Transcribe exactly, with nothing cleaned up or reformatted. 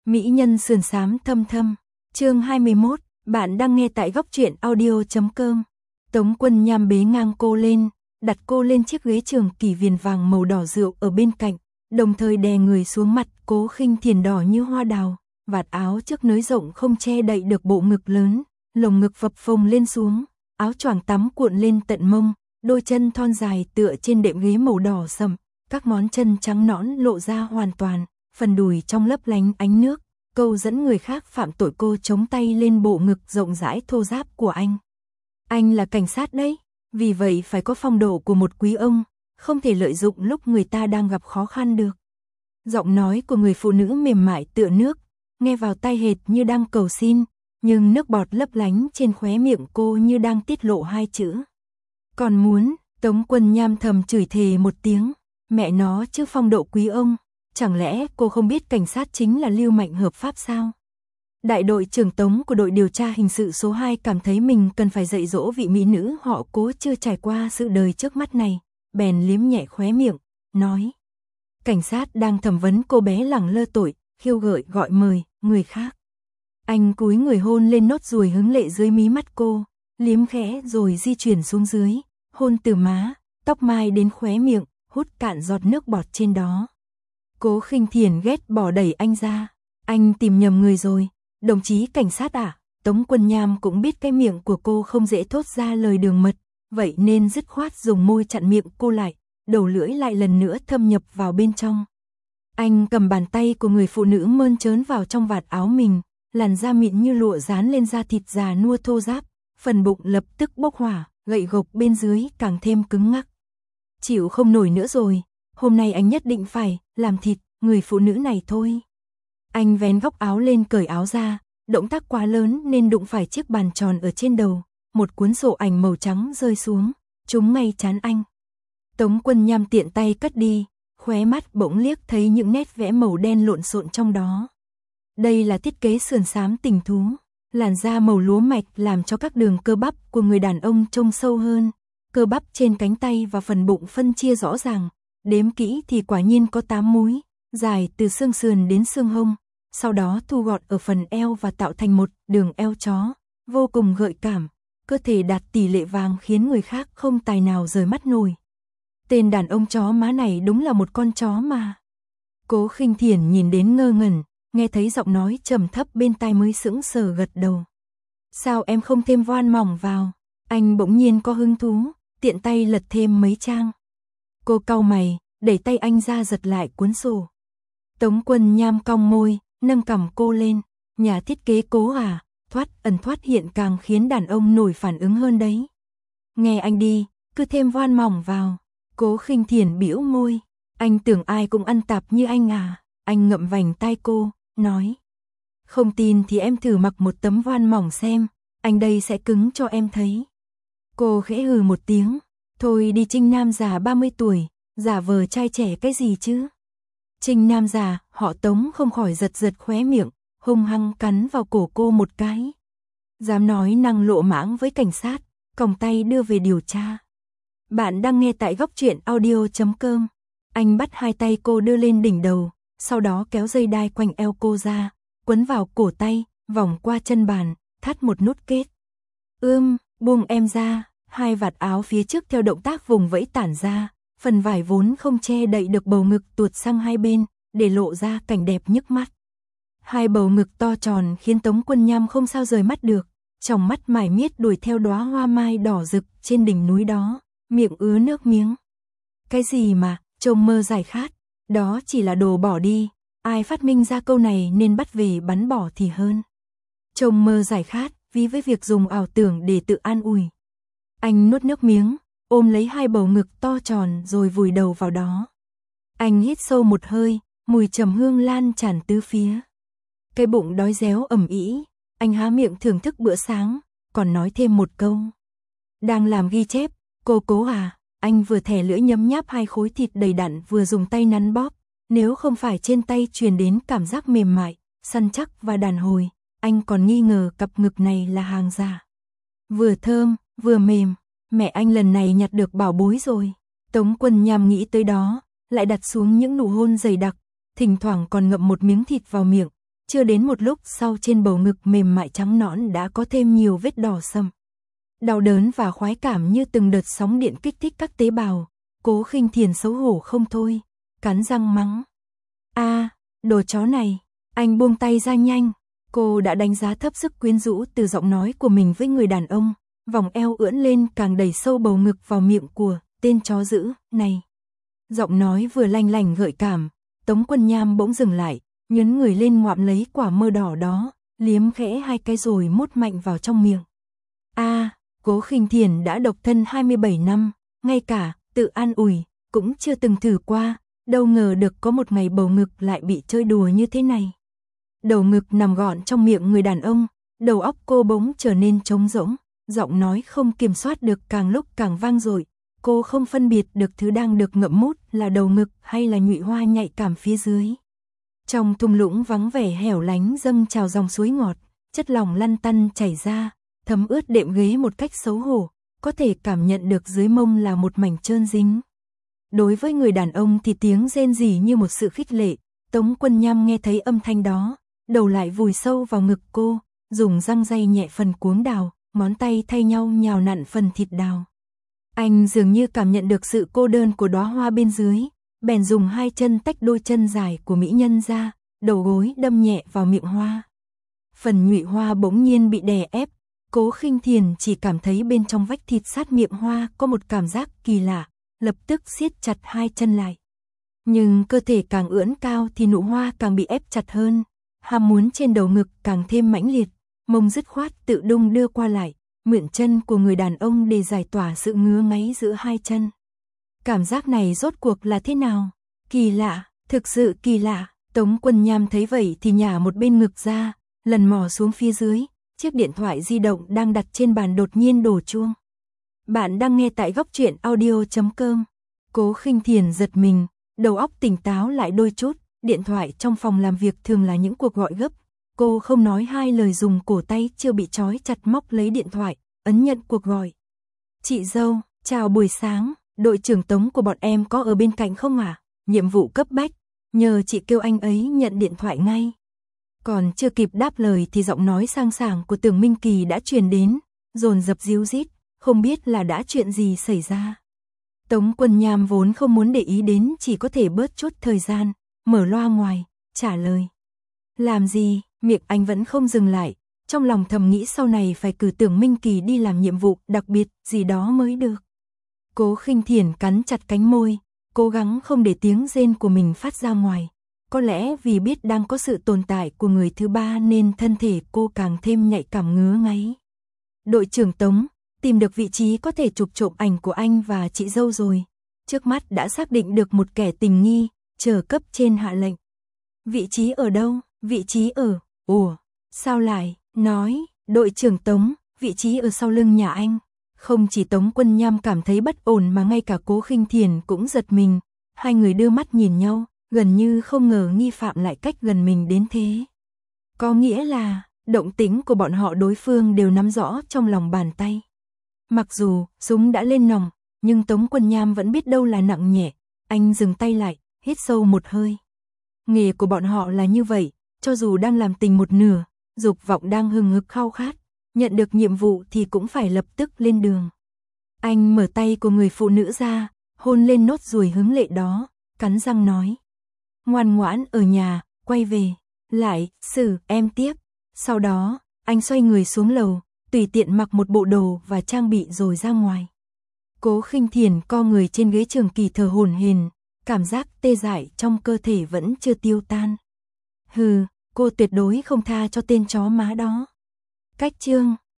Mỹ nhân sườn xám thâm thâm, chương hai mươi mốt, bạn đang nghe tại góc truyện audio chấm com. Tống Quân Nham bế ngang cô lên, đặt cô lên chiếc ghế trường kỷ viền vàng màu đỏ rượu ở bên cạnh, đồng thời đè người xuống mặt Cố Khinh Thiền đỏ như hoa đào, vạt áo trước nới rộng không che đậy được bộ ngực lớn, lồng ngực phập phồng lên xuống, áo choàng tắm cuộn lên tận mông, đôi chân thon dài tựa trên đệm ghế màu đỏ sẫm, các ngón chân trắng nõn lộ ra hoàn toàn, phần đùi trong lấp lánh ánh nước, câu dẫn người khác phạm tội. Cô chống tay lên bộ ngực rộng rãi thô ráp của anh. Anh là cảnh sát đấy, vì vậy phải có phong độ của một quý ông, không thể lợi dụng lúc người ta đang gặp khó khăn được. Giọng nói của người phụ nữ mềm mại tựa nước, nghe vào tai hệt như đang cầu xin, nhưng nước bọt lấp lánh trên khóe miệng cô như đang tiết lộ hai chữ. Còn muốn. Tống Quân Nham thầm chửi thề một tiếng, mẹ nó chứ phong độ quý ông, chẳng lẽ cô không biết cảnh sát chính là lưu manh hợp pháp sao? Đại đội trưởng Tống của đội điều tra hình sự số hai cảm thấy mình cần phải dạy dỗ vị mỹ nữ họ Cố chưa trải qua sự đời trước mắt này, bèn liếm nhẹ khóe miệng, nói. Cảnh sát đang thẩm vấn cô bé lẳng lơ tội, khiêu gợi gọi mời, người khác. Anh cúi người hôn lên nốt ruồi hứng lệ dưới mí mắt cô, liếm khẽ rồi di chuyển xuống dưới, hôn từ má, tóc mai đến khóe miệng, hút cạn giọt nước bọt trên đó. Cố Khinh Thiền ghét bỏ đẩy anh ra, anh tìm nhầm người rồi, đồng chí cảnh sát à? Tống Quân Nham cũng biết cái miệng của cô không dễ thốt ra lời đường mật, vậy nên dứt khoát dùng môi chặn miệng cô lại, đầu lưỡi lại lần nữa thâm nhập vào bên trong. Anh cầm bàn tay của người phụ nữ mơn trớn vào trong vạt áo mình, làn da mịn như lụa dán lên da thịt già nua thô ráp, phần bụng lập tức bốc hỏa, gậy gộc bên dưới càng thêm cứng ngắc. Chịu không nổi nữa rồi, hôm nay anh nhất định phải làm thịt người phụ nữ này thôi. Anh vén góc áo lên cởi áo ra, động tác quá lớn nên đụng phải chiếc bàn tròn ở trên đầu, một cuốn sổ ảnh màu trắng rơi xuống, trúng ngay trán anh. Tống Quân Nham tiện tay cất đi, khóe mắt bỗng liếc thấy những nét vẽ màu đen lộn xộn trong đó. Đây là thiết kế sườn xám tình thú, làn da màu lúa mạch làm cho các đường cơ bắp của người đàn ông trông sâu hơn, cơ bắp trên cánh tay và phần bụng phân chia rõ ràng, đếm kỹ thì quả nhiên có tám múi, dài từ xương sườn đến xương hông, sau đó thu gọn ở phần eo và tạo thành một đường eo chó, vô cùng gợi cảm, cơ thể đạt tỷ lệ vàng khiến người khác không tài nào rời mắt nổi. Tên đàn ông chó má này đúng là một con chó mà. Cố Khinh Thiền nhìn đến ngơ ngẩn, nghe thấy giọng nói trầm thấp bên tai mới sững sờ gật đầu. Sao em không thêm voan mỏng vào? Anh bỗng nhiên có hứng thú, tiện tay lật thêm mấy trang. Cô cau mày, đẩy tay anh ra giật lại cuốn sổ. Tống Quân Nham cong môi, nâng cằm cô lên. Nhà thiết kế Cố à, thoát ẩn thoát hiện càng khiến đàn ông nổi phản ứng hơn đấy. Nghe anh đi, cứ thêm voan mỏng vào. Cố Khinh Thiền bĩu môi. Anh tưởng ai cũng ăn tạp như anh à? Anh ngậm vành tai cô, nói. Không tin thì em thử mặc một tấm voan mỏng xem, anh đây sẽ cứng cho em thấy. Cô khẽ hừ một tiếng. Thôi đi Trinh Nam già ba mươi tuổi, giả vờ trai trẻ cái gì chứ? Trinh Nam già, họ Tống không khỏi giật giật khóe miệng, hung hăng cắn vào cổ cô một cái. Dám nói năng lộ mãng với cảnh sát, còng tay đưa về điều tra. Bạn đang nghe tại góc truyện audio chấm com. Anh bắt hai tay cô đưa lên đỉnh đầu, sau đó kéo dây đai quanh eo cô ra, quấn vào cổ tay, vòng qua chân bàn, thắt một nút kết. Ưm, buông em ra, hai vạt áo phía trước theo động tác vùng vẫy tản ra, phần vải vốn không che đậy được bầu ngực tuột sang hai bên, để lộ ra cảnh đẹp nhức mắt. Hai bầu ngực to tròn khiến Tống Quân Nham không sao rời mắt được, trong mắt mải miết đuổi theo đóa hoa mai đỏ rực trên đỉnh núi đó, miệng ứa nước miếng. Cái gì mà, trông mơ giải khát, đó chỉ là đồ bỏ đi, ai phát minh ra câu này nên bắt về bắn bỏ thì hơn. Trông mơ giải khát, ví với việc dùng ảo tưởng để tự an ủi. Anh nuốt nước miếng, ôm lấy hai bầu ngực to tròn rồi vùi đầu vào đó. Anh hít sâu một hơi, mùi trầm hương lan tràn tứ phía. Cái bụng đói réo ầm ĩ, anh há miệng thưởng thức bữa sáng, còn nói thêm một câu. Đang làm ghi chép, cô Cố à? Anh vừa thè lưỡi nhấm nháp hai khối thịt đầy đặn vừa dùng tay nắn bóp, nếu không phải trên tay truyền đến cảm giác mềm mại, săn chắc và đàn hồi, anh còn nghi ngờ cặp ngực này là hàng giả. Vừa thơm, vừa mềm, mẹ anh lần này nhặt được bảo bối rồi. Tống Quân Nham nghĩ tới đó, lại đặt xuống những nụ hôn dày đặc, thỉnh thoảng còn ngậm một miếng thịt vào miệng, Chưa đến một lúc sau trên bầu ngực mềm mại trắng nõn đã có thêm nhiều vết đỏ sầm. Đau đớn và khoái cảm như từng đợt sóng điện kích thích các tế bào. Cố Khinh Thiền xấu hổ không thôi, cắn răng mắng. A, đồ chó này, anh buông tay ra nhanh. Cô đã đánh giá thấp sức quyến rũ từ giọng nói của mình với người đàn ông, vòng eo ưỡn lên càng đẩy sâu bầu ngực vào miệng của tên chó dữ này. Giọng nói vừa lanh lảnh gợi cảm, Tống Quân Nham bỗng dừng lại, nhấn người lên ngoạm lấy quả mơ đỏ đó, liếm khẽ hai cái rồi mút mạnh vào trong miệng. A, Cố Khinh Thiền đã độc thân hai mươi bảy năm, ngay cả tự an ủi cũng chưa từng thử qua, đâu ngờ được có một ngày bầu ngực lại bị chơi đùa như thế này. Đầu ngực nằm gọn trong miệng người đàn ông, đầu óc cô bỗng trở nên trống rỗng, giọng nói không kiểm soát được càng lúc càng vang dội. Cô không phân biệt được thứ đang được ngậm mút là đầu ngực hay là nhụy hoa nhạy cảm phía dưới. Trong thung lũng vắng vẻ hẻo lánh dâng trào dòng suối ngọt, chất lỏng lăn tăn chảy ra, thấm ướt đệm ghế một cách xấu hổ, có thể cảm nhận được dưới mông là một mảnh trơn dính. Đối với người đàn ông thì tiếng rên rỉ như một sự khích lệ. Tống Quân Nham nghe thấy âm thanh đó, đầu lại vùi sâu vào ngực cô, dùng răng day nhẹ phần cuống đào, ngón tay thay nhau nhào nặn phần thịt đào. Anh dường như cảm nhận được sự cô đơn của đóa hoa bên dưới, bèn dùng hai chân tách đôi chân dài của mỹ nhân ra, đầu gối đâm nhẹ vào miệng hoa. Phần nhụy hoa bỗng nhiên bị đè ép, Cố Khinh Thiền chỉ cảm thấy bên trong vách thịt sát miệng hoa có một cảm giác kỳ lạ, lập tức siết chặt hai chân lại. Nhưng cơ thể càng ưỡn cao thì nụ hoa càng bị ép chặt hơn, ham muốn trên đầu ngực càng thêm mãnh liệt, mông dứt khoát tự đung đưa qua lại, mượn chân của người đàn ông để giải tỏa sự ngứa ngáy giữa hai chân. Cảm giác này rốt cuộc là thế nào? Kỳ lạ, thực sự kỳ lạ. Tống Quân Nham thấy vậy thì nhả một bên ngực ra, lần mò xuống phía dưới, chiếc điện thoại di động đang đặt trên bàn đột nhiên đổ chuông. Bạn đang nghe tại góc truyện audio chấm com. Cố Khinh Thiền giật mình, đầu óc tỉnh táo lại đôi chút, điện thoại trong phòng làm việc thường là những cuộc gọi gấp. Cô không nói hai lời dùng cổ tay chưa bị trói chặt móc lấy điện thoại, ấn nhận cuộc gọi. Chị dâu, chào buổi sáng, đội trưởng Tống của bọn em có ở bên cạnh không ạ? À? Nhiệm vụ cấp bách, nhờ chị kêu anh ấy nhận điện thoại ngay. Còn chưa kịp đáp lời thì giọng nói sang sảng của Tưởng Minh Kỳ đã truyền đến, dồn dập díu dít, không biết là đã chuyện gì xảy ra. Tống Quân Nham vốn không muốn để ý đến, chỉ có thể bớt chút thời gian, mở loa ngoài, trả lời. Làm gì? Miệng anh vẫn không dừng lại, trong lòng thầm nghĩ sau này phải cử Tưởng Minh Kỳ đi làm nhiệm vụ đặc biệt gì đó mới được. Cố Khinh Thiền cắn chặt cánh môi, cố gắng không để tiếng rên của mình phát ra ngoài. Có lẽ vì biết đang có sự tồn tại của người thứ ba nên thân thể cô càng thêm nhạy cảm ngứa ngáy. Đội trưởng Tống, tìm được vị trí có thể chụp trộm ảnh của anh và chị dâu rồi. Trước mắt đã xác định được một kẻ tình nghi, chờ cấp trên hạ lệnh. Vị trí ở đâu? Vị trí ở... Ủa, sao lại? Nói, đội trưởng Tống, vị trí ở sau lưng nhà anh. Không chỉ Tống Quân Nham cảm thấy bất ổn mà ngay cả Cố Khinh Thiền cũng giật mình. Hai người đưa mắt nhìn nhau, gần như không ngờ nghi phạm lại cách gần mình đến thế. Có nghĩa là, động tĩnh của bọn họ đối phương đều nắm rõ trong lòng bàn tay. Mặc dù súng đã lên nòng, nhưng Tống Quân Nham vẫn biết đâu là nặng nhẹ. Anh dừng tay lại, hít sâu một hơi. Nghề của bọn họ là như vậy, cho dù đang làm tình một nửa, dục vọng đang hừng hực khao khát, nhận được nhiệm vụ thì cũng phải lập tức lên đường. Anh mở tay của người phụ nữ ra, hôn lên nốt ruồi hứng lệ đó, cắn răng nói. Ngoan ngoãn ở nhà, quay về, lại, xử em tiếp. Sau đó, anh xoay người xuống lầu, tùy tiện mặc một bộ đồ và trang bị rồi ra ngoài. Cố Khinh Thiền co người trên ghế trường kỳ thở hổn hển, cảm giác tê dại trong cơ thể vẫn chưa tiêu tan. Hừ, cô tuyệt đối không tha cho tên chó má đó. Cách chương